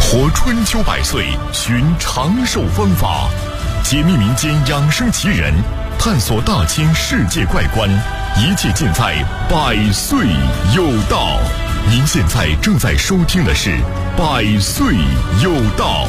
活春秋百岁，寻长寿方法，解密民间养生奇人，探索大千世界怪观，一切尽在百岁有道。您现在正在收听的是百岁有道。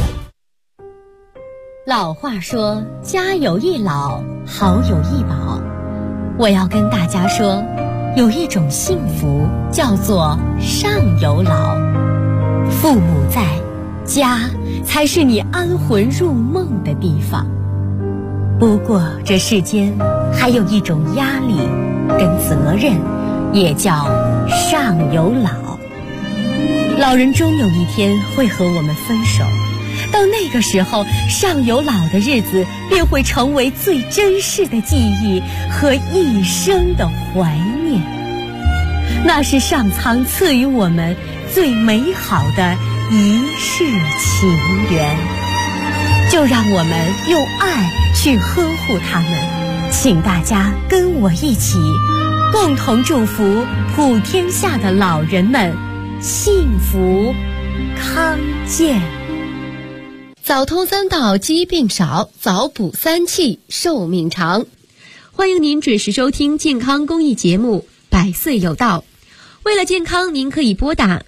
老话说，家有一老，好有一宝。我要跟大家说，有一种幸福叫做上有老。父母在，家才是你安魂入梦的地方。不过这世间还有一种压力跟责任，也叫上有老。老人终有一天会和我们分手，到那个时候，上有老的日子便会成为最珍视的记忆和一生的怀念。那是上苍赐予我们最美好的一世情缘，就让我们用爱去呵护他们。请大家跟我一起，共同祝福普天下的老人们幸福康健。 早通三到，疾病少；早补三气，寿命长。欢迎您准时收听健康公益节目《百岁有道》。为了健康，您可以拨打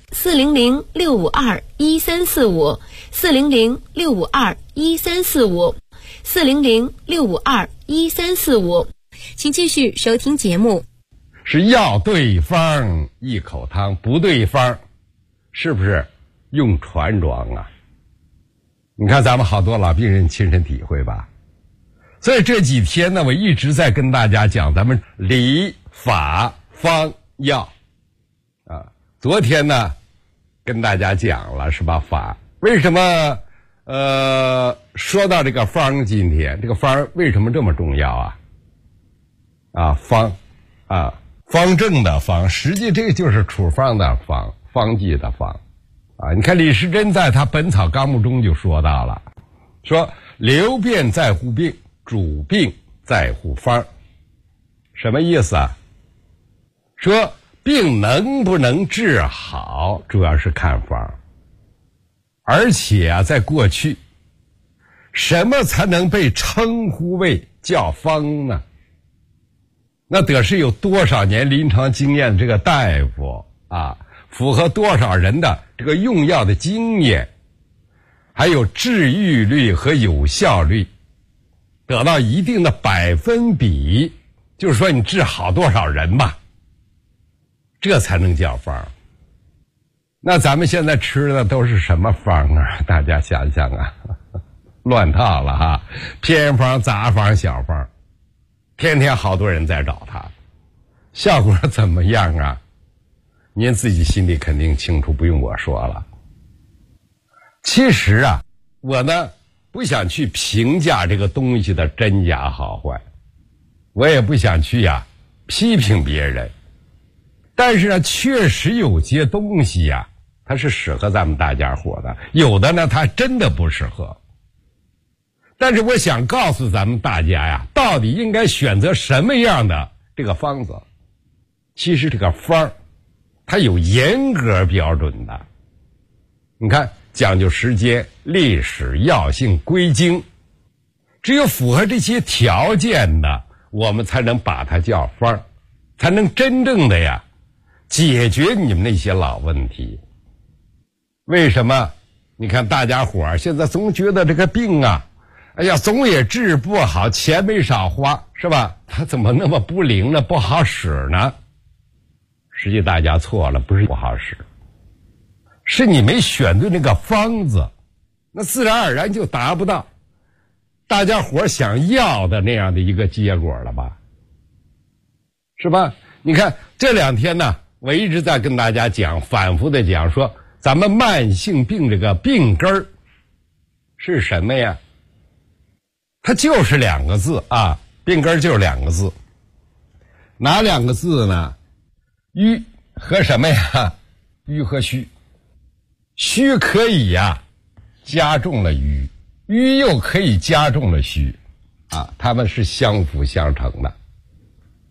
400-652-1345、400-652-1345、400-652-1345。请继续收听节目。 是药对方一口汤，不对方是不是用船装啊？你看咱们好多老病人亲身体会吧。所以这几天呢，我一直在跟大家讲咱们理法方药啊。昨天呢跟大家讲了是吧，法为什么说到这个方，今天这个方为什么这么重要啊？方啊，方正的方，实际这个就是处方的方，方剂的方啊。你看李时珍在他《本草纲目》中就说到了，说流变在乎病，主病在乎方。什么意思啊？说病能不能治好，主要是看方。而且啊，在过去，什么才能被称呼为叫方呢？那得是有多少年临床经验的这个大夫啊，符合多少人的这个用药的经验，还有治愈率和有效率得到一定的百分比，就是说你治好多少人吧，这才能叫方。那咱们现在吃的都是什么方啊？大家想想啊，乱套了哈，偏方、杂方、小方，天天好多人在找他，效果怎么样啊？您自己心里肯定清楚，不用我说了。其实啊，我呢不想去评价这个东西的真假好坏，我也不想去批评别人，但是呢，确实有些东西它是适合咱们大家伙的，有的呢它真的不适合。但是我想告诉咱们大家到底应该选择什么样的这个方子。其实这个方它有严格标准的，你看讲究时间、历史、药性、归经，只有符合这些条件的，我们才能把它叫方，才能真正的解决你们那些老问题。为什么你看大家伙现在总觉得这个病哎呀，总也治不好，钱没少花，是吧？它怎么那么不灵呢？不好使呢？实际大家错了，不是不好使，是你没选对那个方子，那自然而然就达不到大家伙想要的那样的一个结果了吧？是吧？你看这两天呢，我一直在跟大家讲，反复的讲说，咱们慢性病这个病根儿是什么呀？它就是两个字病根就是两个字。哪两个字呢？瘀和什么呀？瘀和虚。虚可以加重了瘀，瘀又可以加重了虚它们是相辅相成的。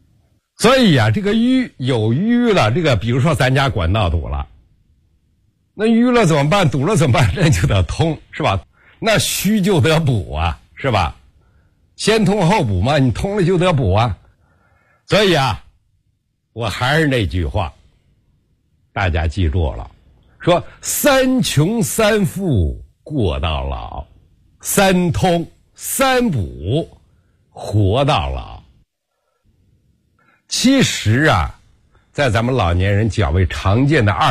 所以这个瘀有瘀了，这个比如说咱家管道堵了， 那淤了怎么办？堵了怎么办？这就得通，是吧？那虚就得补啊，是吧？先通后补嘛，你通了就得补啊。所以啊，我还是那句话，大家记住了，说三穷三富过到老，三通三补活到老。其实啊，在咱们老年人较为常见的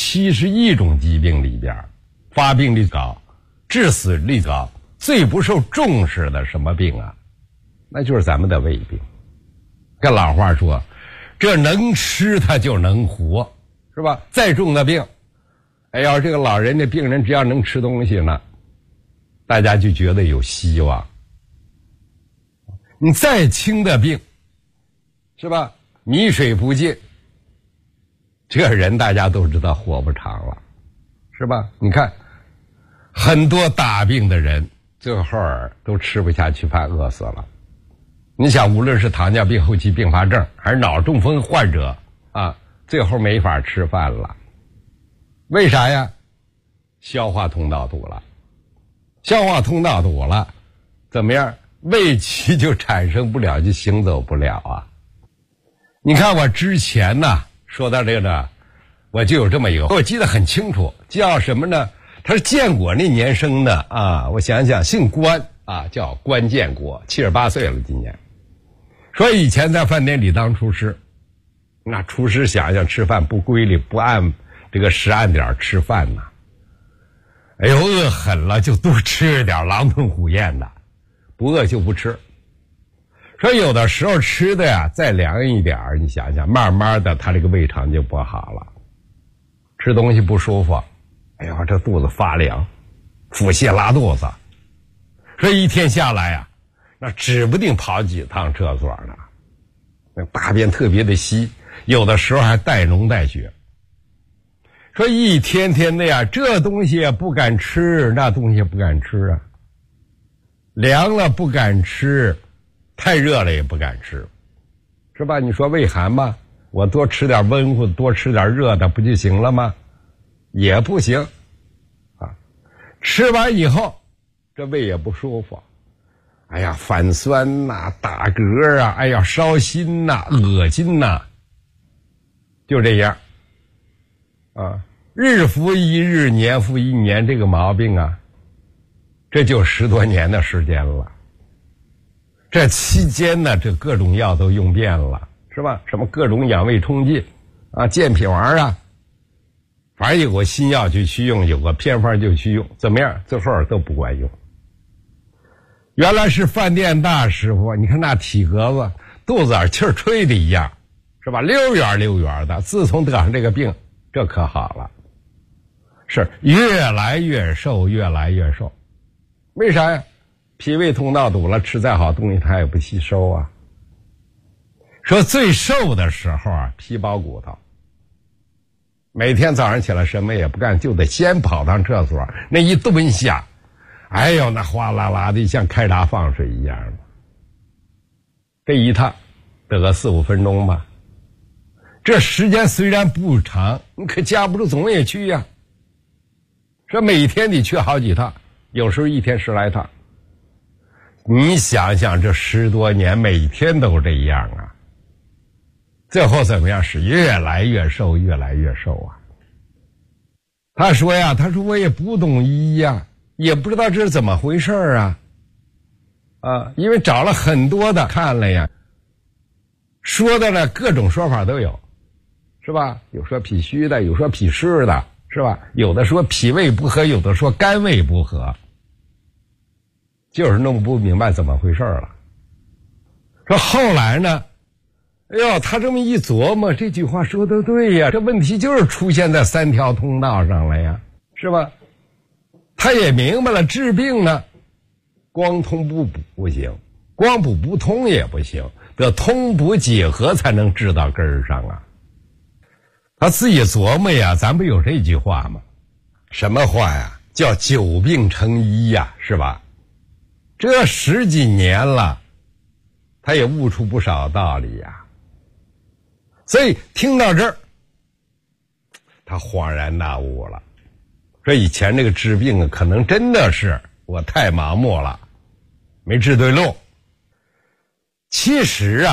271种疾病里边，发病率高，致死率高，最不受重视的什么病啊？那就是咱们的胃病。跟老话说，这能吃它就能活，是吧？再重的病，哎呀，这个老人的病人只要能吃东西呢，大家就觉得有希望。你再轻的病，是吧？米水不进，这人大家都知道活不长了，是吧？你看很多大病的人最后都吃不下去饭，饿死了。你想，无论是糖尿病后期并发症还是脑中风患者啊，最后没法吃饭了。为啥呀？消化通道堵了。消化通道堵了，怎么样？胃气就产生不了，就行走不了啊。你看我之前呢说到这个，我就有这么一个，我记得很清楚，叫什么呢？他是建国那年生的啊，我想想，姓关啊，叫关建国，78岁了今年。说以前在饭店里当厨师，那厨师想想吃饭不规律，不按这个时按点吃饭呐，哎呦，饿狠了就多吃点，狼吞虎咽的，不饿就不吃。说有的时候吃的呀再凉一点，你想想，慢慢的他这个胃肠就不好了，吃东西不舒服，哎呦，这肚子发凉，腹泻拉肚子。说一天下来呀，那指不定跑几趟厕所呢，那大便特别的稀，有的时候还带脓带血。说一天天的呀，这东西也不敢吃，那东西也不敢吃啊，凉了不敢吃，太热了也不敢吃，是吧？你说胃寒吧，我多吃点温乎，多吃点热的不就行了吗？也不行啊！吃完以后这胃也不舒服，哎呀，反酸呐，打嗝啊，哎呀，烧心呐，恶心呐，就这样啊，日复一日，年复一年，这个毛病啊，这就10多年的时间了。这期间呢，这各种药都用遍了，是吧？什么各种养胃冲剂啊，健脾丸啊，反正有个新药就去用，有个偏方就去用，怎么样？最后都不管用。原来是饭店大师傅，你看那体格子，肚子眼气儿吹的一样，是吧？溜圆溜圆的。自从得上这个病，这可好了，是越来越瘦，越来越瘦。为啥呀？脾胃通道堵了，吃再好东西它也不吸收啊。说最瘦的时候啊，皮包骨头，每天早上起来什么也不干，就得先跑趟厕所，那一蹲下，哎呦，那哗啦啦的像开闸放水一样的。这一趟得个4、5分钟吧，这时间虽然不长，你可架不住总也去呀。说每天得去好几趟，有时候一天10来趟。你想想这10多年每天都这样啊，最后怎么样？是越来越瘦，越来越瘦啊。他说呀，他说我也不懂医呀，也不知道这是怎么回事啊，因为找了很多的看了呀，说的呢各种说法都有，是吧？有说脾虚的，有说脾湿的，是吧？有的说脾胃不和，有的说肝胃不和，就是弄不明白怎么回事了。说后来呢，哎呦，他这么一琢磨，这句话说的对呀，这问题就是出现在3条通道上了呀，是吧？他也明白了，治病呢，光通不补不行，光补不通也不行，得通补结合才能治到根儿上啊。他自己琢磨呀，咱不有这句话吗？什么话呀？叫久病成医呀，是吧？这10几年了，他也悟出不少道理呀。所以听到这儿，他恍然大悟了。 说以前这个治病啊，可能真的是我太盲目了，没治对路。其实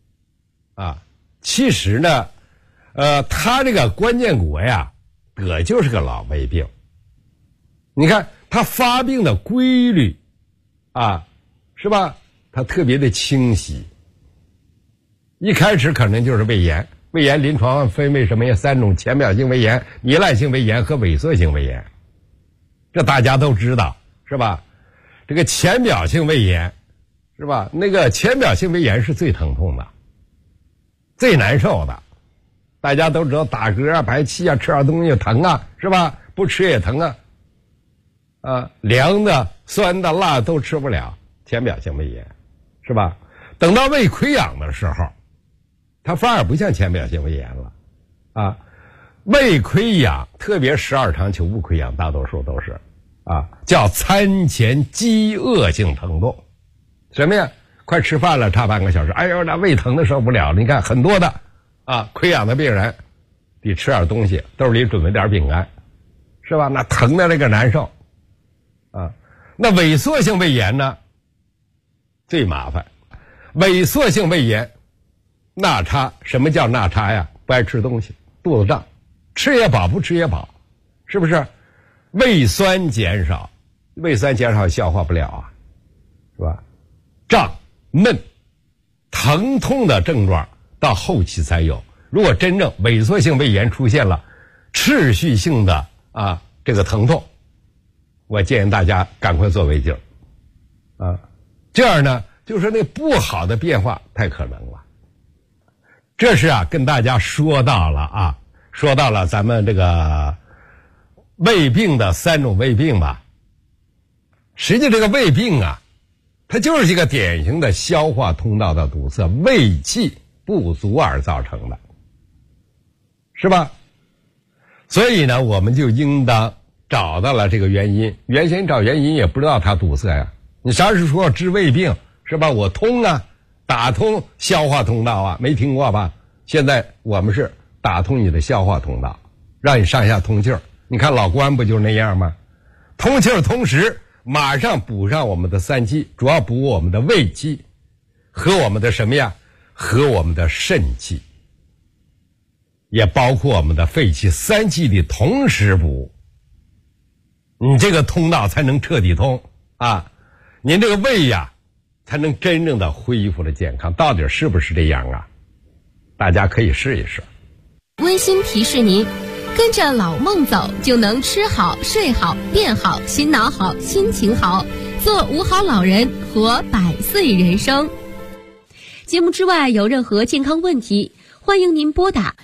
呢，他这个关建国呀，得就是个老胃病。你看他发病的规律啊，是吧？他特别的清晰。一开始可能就是胃炎，胃炎临床分为什么呀？3种：浅表性胃炎、糜烂性胃炎和萎缩性胃炎。这大家都知道，是吧？这个浅表性胃炎，是吧？那个浅表性胃炎是最疼痛的，最难受的。大家都知道打嗝啊、排气啊，吃点东西疼啊，是吧？不吃也疼啊。凉的、酸的、辣的都吃不了，浅表性胃炎，是吧？等到胃溃疡的时候，它反而不像浅表性胃炎了啊。胃溃疡，特别12肠球部溃疡，大多数都是叫餐前饥饿性疼痛。什么呀？快吃饭了，差半个小时，哎呦，那胃疼的受不了了。你看很多的溃疡的病人得吃点东西，兜里准备点饼干，是吧？那疼的那个难受那萎缩性胃炎呢最麻烦。萎缩性胃炎纳差，什么叫纳差呀？不爱吃东西，肚子胀，吃也饱，不吃也饱，是不是？胃酸减少，胃酸减少消化不了是吧？胀、闷、疼痛的症状到后期才有。如果真正萎缩性胃炎出现了持续性的这个疼痛，我建议大家赶快做胃镜这样呢，就是那不好的变化太可能了。这是跟大家说到了咱们这个胃病的3种胃病吧。实际这个胃病它就是一个典型的消化通道的堵塞，胃气不足而造成的，是吧？所以呢，我们就应当找到了这个原因。原先找原因也不知道它堵塞呀。你啥时候治胃病，是吧？我通打通消化通道没听过吧？现在我们是打通你的消化通道，让你上下通气儿。你看老关不就那样吗？通气儿同时马上补上我们的3气，主要补我们的胃气和我们的什么呀？和我们的肾气，也包括我们的肺气，3气的同时补，你这个通道才能彻底通您这个胃才能真正的恢复了健康。到底是不是这样大家可以试一试。 温馨提示您，跟着老孟走，就能吃好、睡好、变好、心脑好、心情好，做5好老人，活100岁人生。节目之外有任何健康问题，欢迎您拨打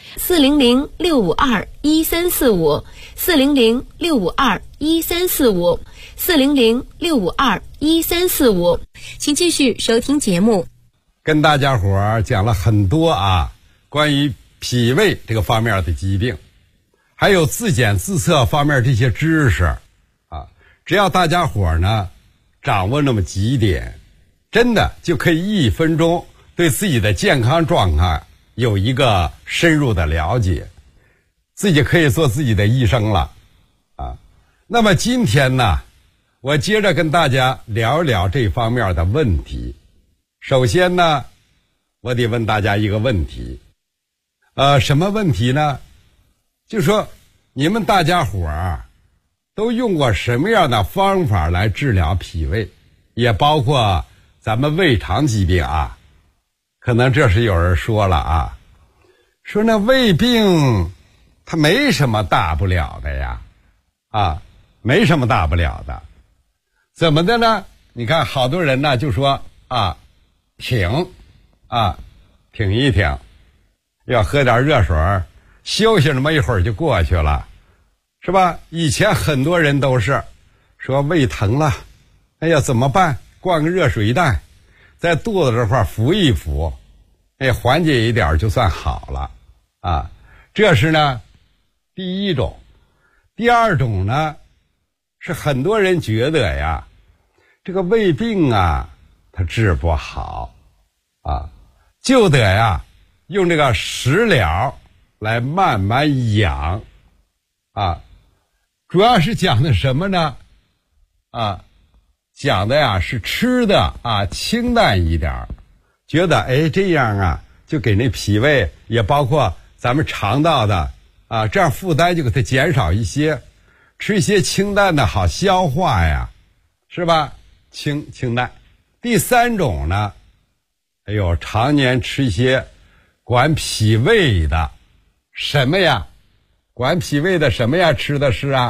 400-652-1345 400-652-1345 400-652-1345，请继续收听节目。 跟大家伙儿讲了很多关于脾胃这个方面的疾病，还有自检自测方面这些知识只要大家伙儿呢掌握那么几点，真的就可以1分钟对自己的健康状态有一个深入的了解，自己可以做自己的医生了那么今天呢，我接着跟大家聊一聊这方面的问题。首先呢，我得问大家一个问题什么问题呢？就说你们大家伙儿都用过什么样的方法来治疗脾胃，也包括咱们胃肠疾病可能这时有人说了说那胃病它没什么大不了的呀没什么大不了的。怎么的呢？你看好多人呢就说挺一挺，要喝点热水休息那么一会儿就过去了，是吧？以前很多人都是说胃疼了，哎呀怎么办？灌个热水袋在肚子这块敷一敷，缓解一点就算好了这是呢第一种。第二种呢，是很多人觉得这个胃病它治不好就得用这个食疗来慢慢养主要是讲的什么呢？讲的呀是吃的清淡一点，觉得这样就给那脾胃也包括咱们肠道的这样负担就给它减少一些，吃一些清淡的好消化呀，是吧？清淡。第三种呢，常年吃一些管脾胃的什么呀？管脾胃的什么呀？吃的是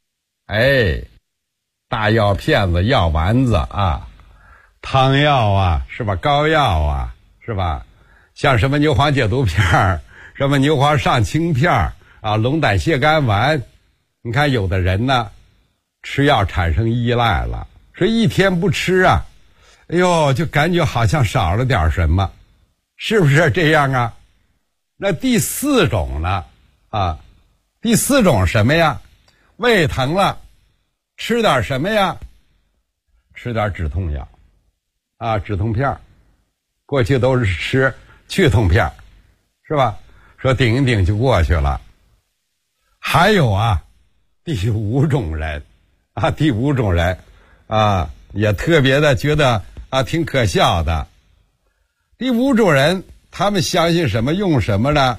大药片子、药丸子汤药是吧？膏药是吧？像什么牛黄解毒片什么牛黄上清片龙胆泻肝丸。你看有的人呢，吃药产生依赖了，说一天不吃就感觉好像少了点什么，是不是这样那第四种呢第四种什么呀？胃疼了，吃点什么呀？吃点止痛药止痛片。过去都是吃去痛片，是吧？说顶一顶就过去了。还有第五种人也特别的觉得挺可笑的。第五种人他们相信什么用什么呢？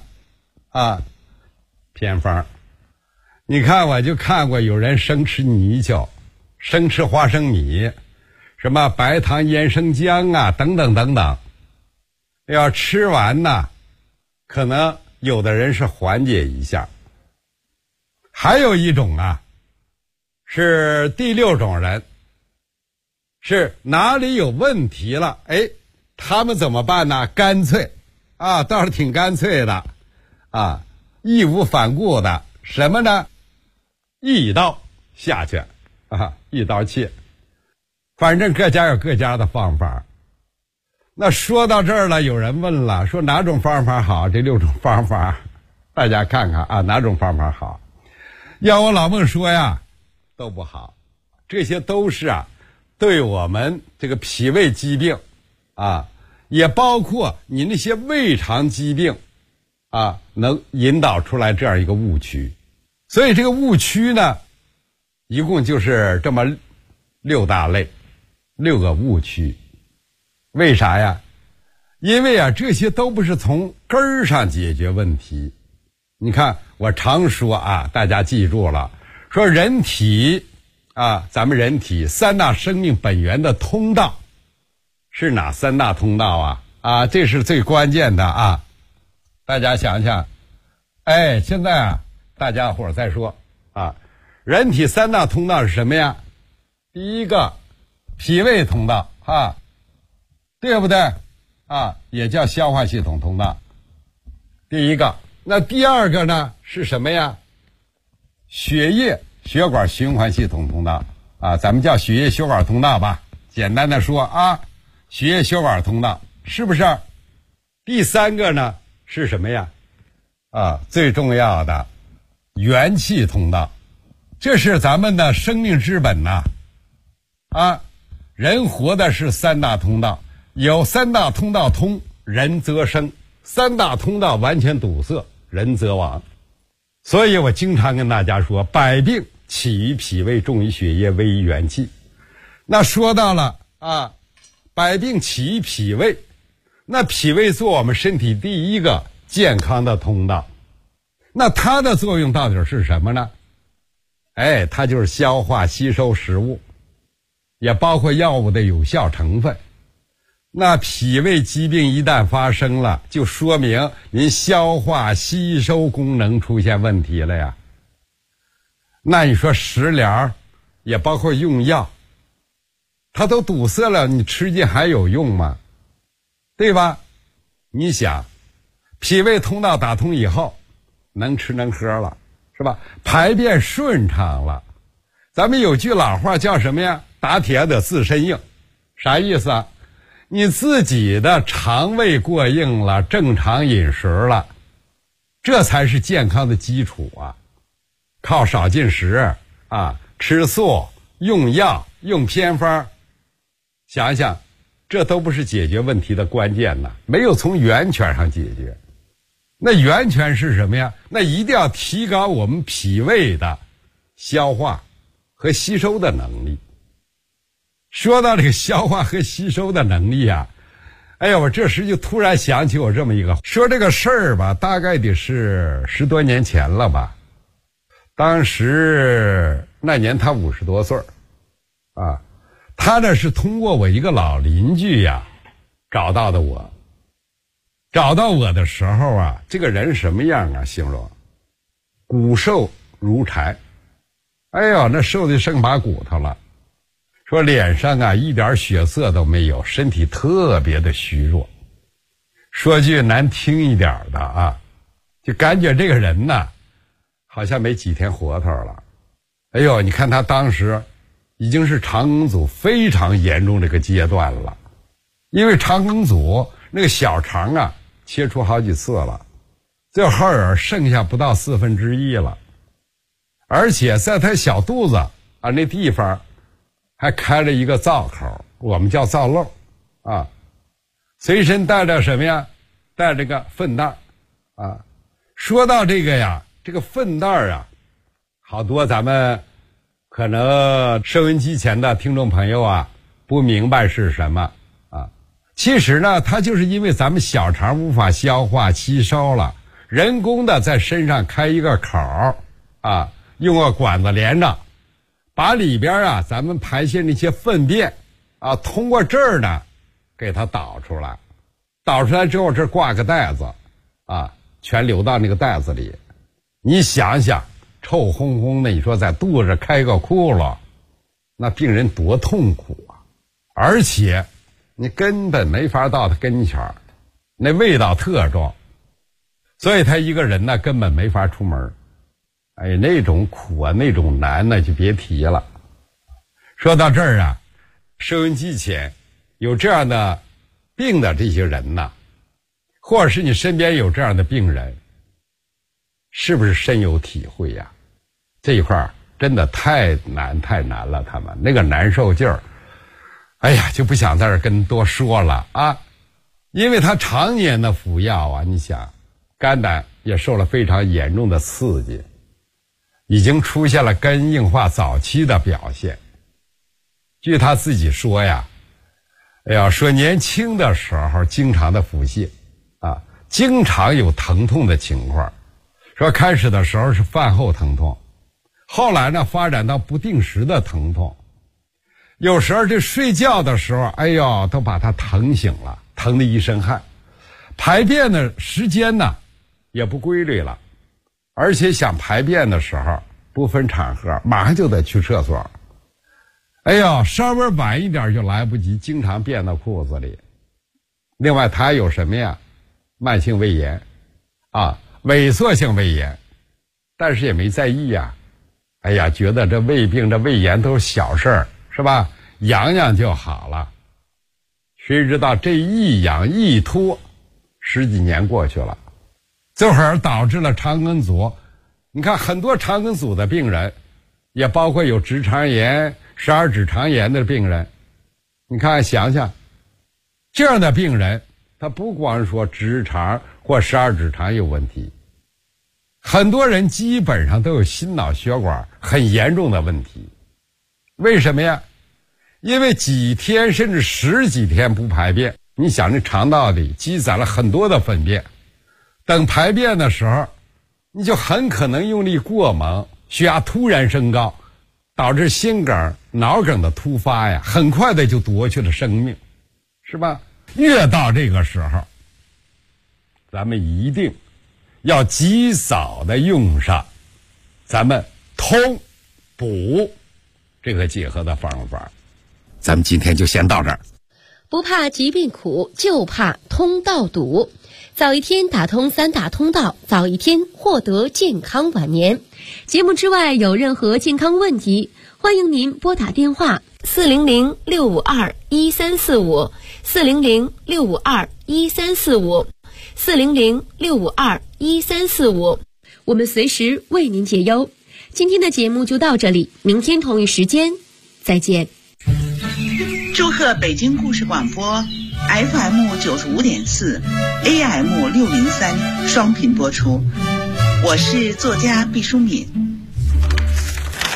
偏方。你看我就看过有人生吃泥鳅，生吃花生米，什么白糖腌生姜等等等等。要吃完呢，可能有的人是缓解一下。还有一种是第六种人，是哪里有问题了他们怎么办呢？干脆倒是挺干脆的义无反顾的什么呢？一刀下去一刀切。反正各家有各家的方法。那说到这儿了，有人问了，说哪种方法好？这六种方法大家看看哪种方法好？要我老孟说都不好。这些都是对我们这个脾胃疾病也包括你那些胃肠疾病能引导出来这样一个误区。所以这个误区呢，一共就是这么6大类，6个误区。为啥呀？因为这些都不是从根儿上解决问题。你看我常说大家记住了，说人体咱们人体3大生命本源的通道是哪3大通道这是最关键的大家想想。现在大家伙再说人体3大通道是什么呀？第一个脾胃通道对不对也叫消化系统通道，第一个。那第二个呢是什么呀？血液血管循环系统通道咱们叫血液血管通道吧，简单的说血液血管通道，是不是？第三个呢是什么呀？最重要的元气通道，这是咱们的生命之本人活的是3大通道，有3大通道通，人则生；3大通道完全堵塞，人则亡。所以我经常跟大家说，百病起于脾胃，重于血液，危于元气。那说到了百病起于脾胃，那脾胃做我们身体第一个健康的通道，那它的作用到底是什么呢？它就是消化吸收食物，也包括药物的有效成分。那脾胃疾病一旦发生了，就说明您消化吸收功能出现问题了呀。那你说食疗也包括用药，它都堵塞了，你吃进还有用吗？对吧？你想脾胃通道打通以后，能吃能喝了，是吧？排便顺畅了。咱们有句老话叫什么呀？打铁得自身硬。啥意思你自己的肠胃过硬了，正常饮食了，这才是健康的基础靠少进食吃素，用药，用偏方，想想这都不是解决问题的关键没有从源泉上解决。那源泉是什么呀？那一定要提高我们脾胃的消化和吸收的能力。说到这个消化和吸收的能力啊，哎呀，我这时就突然想起我这么一个说这个事儿吧，大概得是10多年前了吧。当时那年他50多岁啊，他呢是通过我一个老邻居呀找到的我。找到我的时候啊，这个人什么样啊？形容骨瘦如柴，哎呦，那瘦的剩把骨头了。说脸上啊一点血色都没有，身体特别的虚弱。说句难听一点的啊，就感觉这个人呢好像没几天活头了。哎呦，你看他当时已经是肠梗阻非常严重这个阶段了，因为肠梗阻那个小肠啊切除好几次了，最后剩下不到1/4了，而且在他小肚子啊那地方还开了一个造口，我们叫造漏啊，随身带着什么呀？带着个粪袋啊。说到这个呀，这个粪袋啊，好多咱们可能收音机前的听众朋友啊不明白是什么啊。其实呢，它就是因为咱们小肠无法消化吸收了，人工的在身上开一个口啊，用个管子连着，把里边啊咱们排泄那些粪便啊，通过这儿呢给它导出来，导出来之后这挂个袋子啊，全流到那个袋子里。你想想臭烘烘的，你说在肚子开个窟窿，那病人多痛苦啊！而且你根本没法到他跟前儿，那味道特重，所以他一个人呢根本没法出门。哎，那种苦啊，那种难呢就别提了。说到这儿啊，收音机前有这样的病的这些人呐，或者是你身边有这样的病人，是不是深有体会呀？这一块真的太难了，他们那个难受劲儿，哎呀，就不想在这儿跟多说了啊。因为他常年的服药啊，你想肝胆也受了非常严重的刺激，已经出现了肝硬化早期的表现。据他自己说呀，哎呀，说年轻的时候经常的腹泻啊，经常有疼痛的情况。说开始的时候是饭后疼痛，后来呢发展到不定时的疼痛，有时候这睡觉的时候，哎呦，都把他疼醒了，疼得一身汗。排便的时间呢也不规律了，而且想排便的时候不分场合，马上就得去厕所。哎呦，稍微晚一点就来不及，经常便到裤子里。另外他有什么呀？慢性胃炎啊，萎缩性胃炎，但是也没在意呀。哎呀，觉得这胃病这胃炎都是小事儿，是吧？养养就好了。谁知道这一养一拖，10几年过去了，最后导致了肠梗阻。你看很多肠梗阻的病人，也包括有直肠炎、十二指肠炎的病人。你看想想，这样的病人他不光说直肠或十二指肠有问题，很多人基本上都有心脑血管很严重的问题。为什么呀？因为几天甚至10几天不排便，你想这肠道里积攒了很多的粪便，等排便的时候你就很可能用力过猛，血压突然升高，导致心梗、脑梗的突发呀，很快的就夺去了生命，是吧？越到这个时候，咱们一定要及早的用上咱们通补这个结合的方法。咱们今天就先到这儿。 不怕疾病苦，就怕通道堵。早一天打通3大通道，早一天获得健康晚年。节目之外有任何健康问题，欢迎您拨打电话400-652-1345 400-652-1345 400-652-1345，我们随时为您解忧。今天的节目就到这里，明天同一时间再见。 祝贺北京故事广播 FM 95.4 AM 603双频播出，我是作家毕淑敏。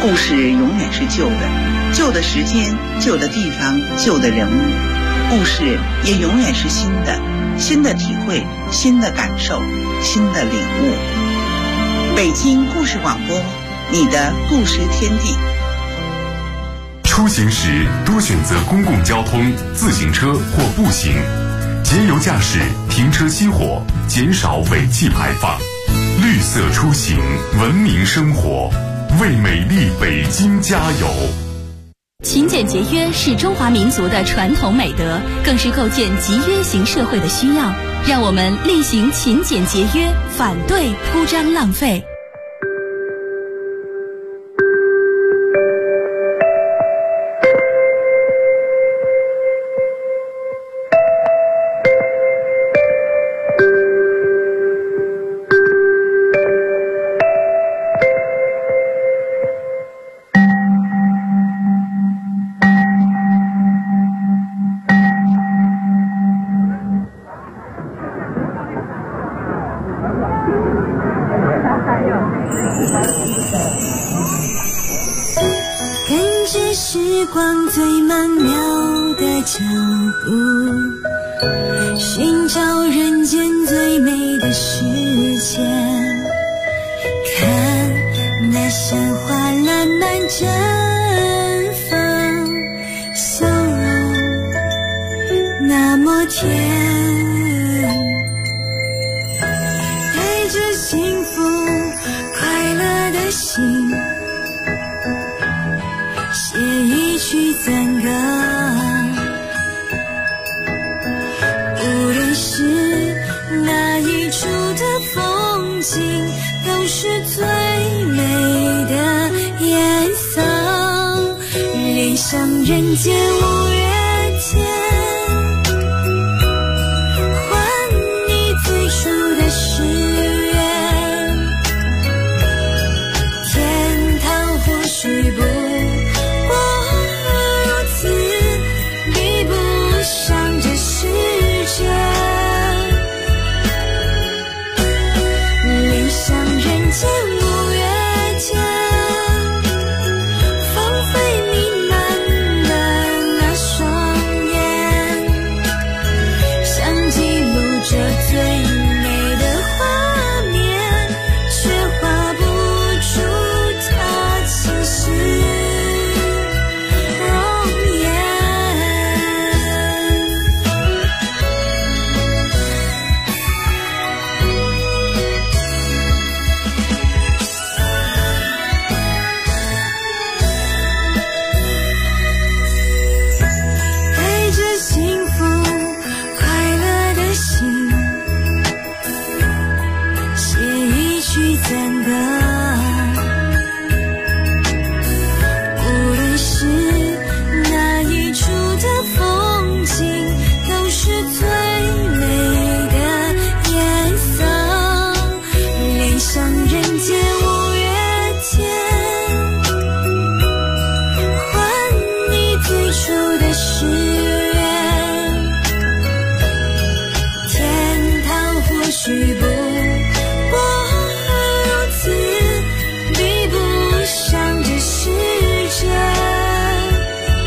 故事永远是旧的，旧的时间、旧的地方、旧的人物，故事也永远是新的，新的体会、新的感受、新的领悟。北京故事广播，你的故事天地。 出行时多选择公共交通、自行车或步行，节油驾驶，停车熄火，减少尾气排放。绿色出行，文明生活，为美丽北京加油。 勤俭节约是中华民族的传统美德，更是构建集约型社会的需要。让我们力行勤俭节约，反对铺张浪费。 跟着时光最曼妙的脚步，寻找人间最美的世界。看那山花烂漫绽放，笑容那么甜，带着幸福快乐的心，写一曲赞歌。无论是哪一处的风景，都是最美的颜色。恋上人间无